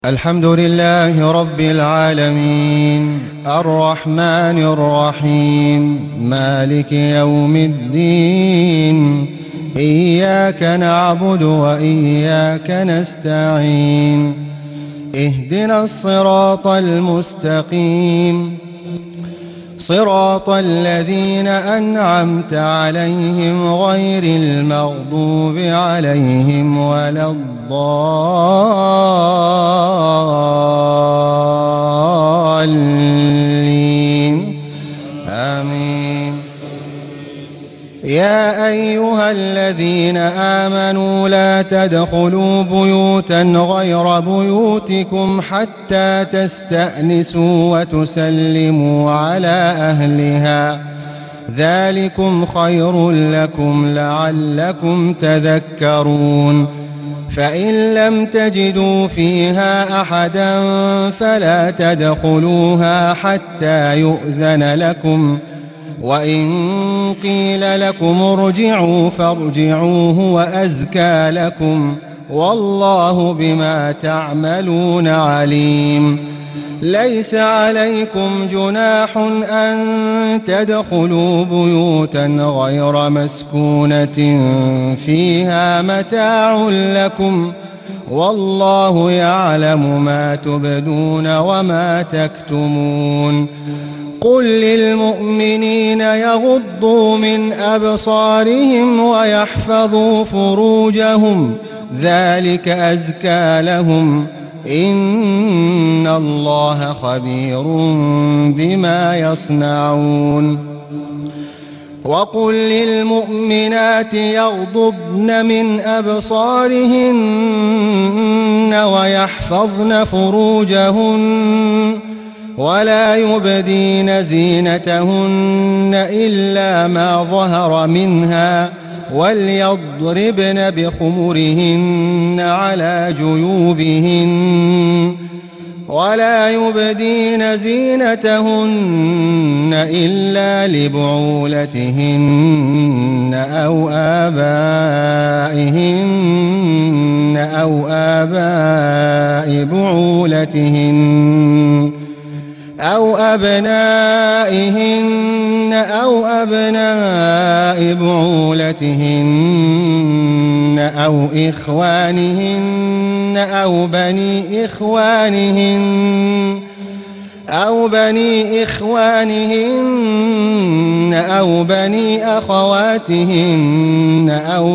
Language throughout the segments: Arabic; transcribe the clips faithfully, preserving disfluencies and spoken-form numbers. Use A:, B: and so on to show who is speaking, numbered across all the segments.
A: الحمد لله رب العالمين الرحمن الرحيم مالك يوم الدين إياك نعبد وإياك نستعين اهدنا الصراط المستقيم صراط الذين أنعمت عليهم غير المغضوب عليهم ولا الضالين آمين. يا أيها الذين آمنوا لا تدخلوا بيوتا غير بيوتكم حتى تستأنسوا وتسلموا على أهلها ذلكم خير لكم لعلكم تذكرون. فإن لم تجدوا فيها أحدا فلا تدخلوها حتى يؤذن لكم، وإن قيل لكم ارجعوا فارجعوا هو أزكى لكم والله بما تعملون عليم. ليس عليكم جناح أن تدخلوا بيوتا غير مسكونة فيها متاع لكم والله يعلم ما تبدون وما تكتمون. قل للمؤمنين يغضوا من أبصارهم ويحفظوا فروجهم ذلك أزكى لهم إن الله خبير بما يصنعون. وقل للمؤمنات يغضضن من أبصارهن ويحفظن فروجهن ولا يبدين زينتهن إلا ما ظهر منها وليضربن بخمرهن على جيوبهن ولا يبدين زينتهن إلا لبعولتهن أو آبائهن أو آباء بعولتهن أو أبنائهن أو أبناء بعولتهن أو إخوانهن أو بني إخوانهن أو بني إخوانهن أو بني أخواتهن أو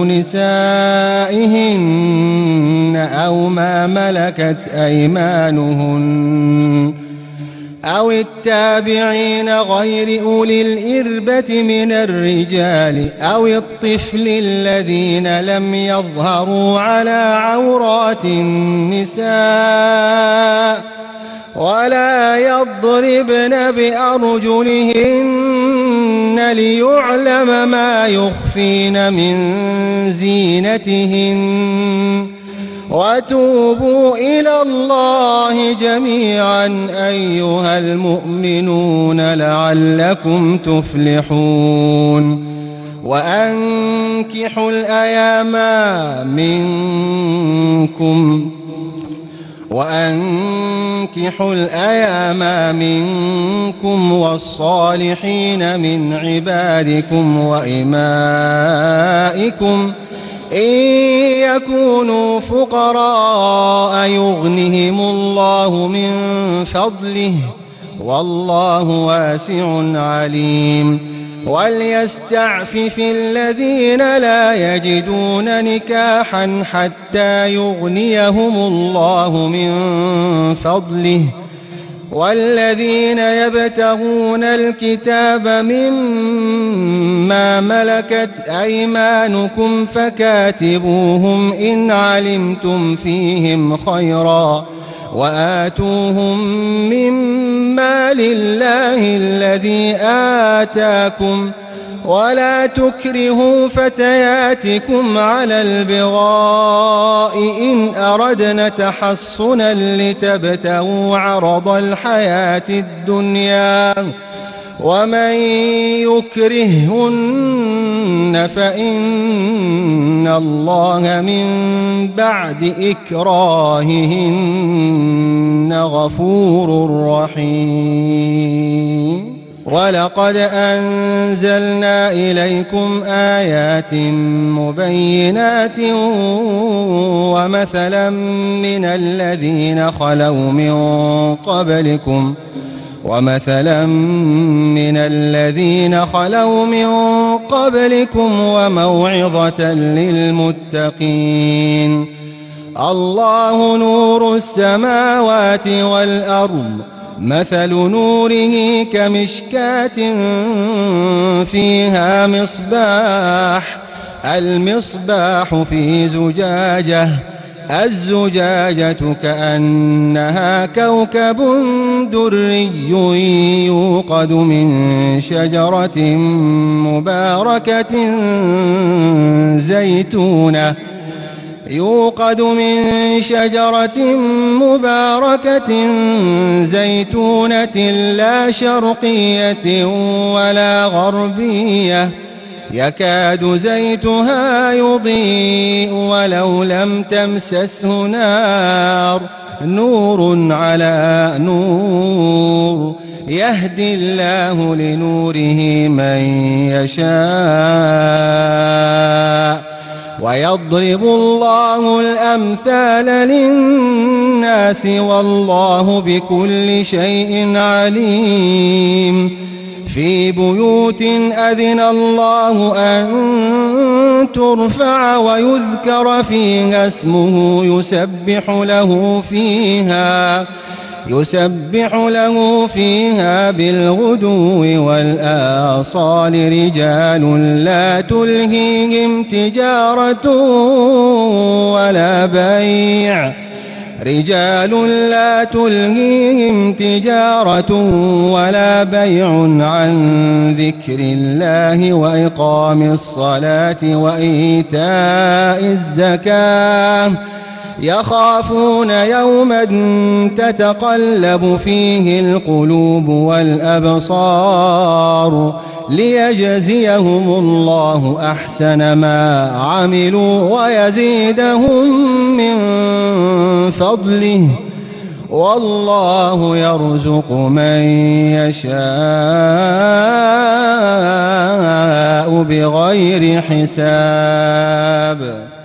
A: نسائهن أو ما ملكت أيمانهن أو التابعين غير أولي الإربة من الرجال أو الطفل الذين لم يظهروا على عورات النساء ولا يضربن بأرجلهن ليعلم ما يخفين من زينتهن. وتوبوا إلى الله جميعا أيها المؤمنون لعلكم تفلحون. وأنكحوا الأيام منكم وأنكحوا الأيام منكم والصالحين من عبادكم وإمائكم إن يكونوا فقراء يغنهم الله من فضله والله واسع عليم. وليستعفف الذين لا يجدون نكاحا حتى يغنيهم الله من فضله والذين يبتغون الكتاب مما ملكت أيمانكم فكاتبوهم إن علمتم فيهم خيرا وآتوهم مما لله الذي آتاكم ولا تكرهوا فتياتكم على البغاء إن أردنا تحصنا لتبتغوا عرض الحياة الدنيا ومن يكرههن فإن الله من بعد إكراههن غفور رحيم. ولقد أنزلنا إليكم آيات مبينات ومثلا من الذين خلوا من قبلكم ومثلا من الذين خلوا من قبلكم وموعظة للمتقين. الله نور السماوات والأرض، مثل نوره كمشكاة فيها مصباح، المصباح في زجاجة، الزجاجة كأنها كوكب دري يوقد من شجرة مباركة زيتونة يوقد من شجرة مباركة زيتونة لا شرقية ولا غربية يكاد زيتها يضيء ولو لم تمسسه نار، نور على نور، يهدي الله لنوره من يشاء ويضرب الله الأمثال للناس والله بكل شيء عليم. في بيوت أذن الله أن ترفع ويذكر فيها اسمه يسبح له فيها يسبح له فيها بالغدو والآصال رجال لا تلهيهم تجارة ولا بيع رجال لا تلهيهم تجارة ولا بيع عن ذكر الله وإقام الصلاة وإيتاء الزكاة يخافون يوما تتقلب فيه القلوب والأبصار ليجزيهم الله أحسن ما عملوا ويزيدهم من فضله والله يرزق من يشاء بغير حساب.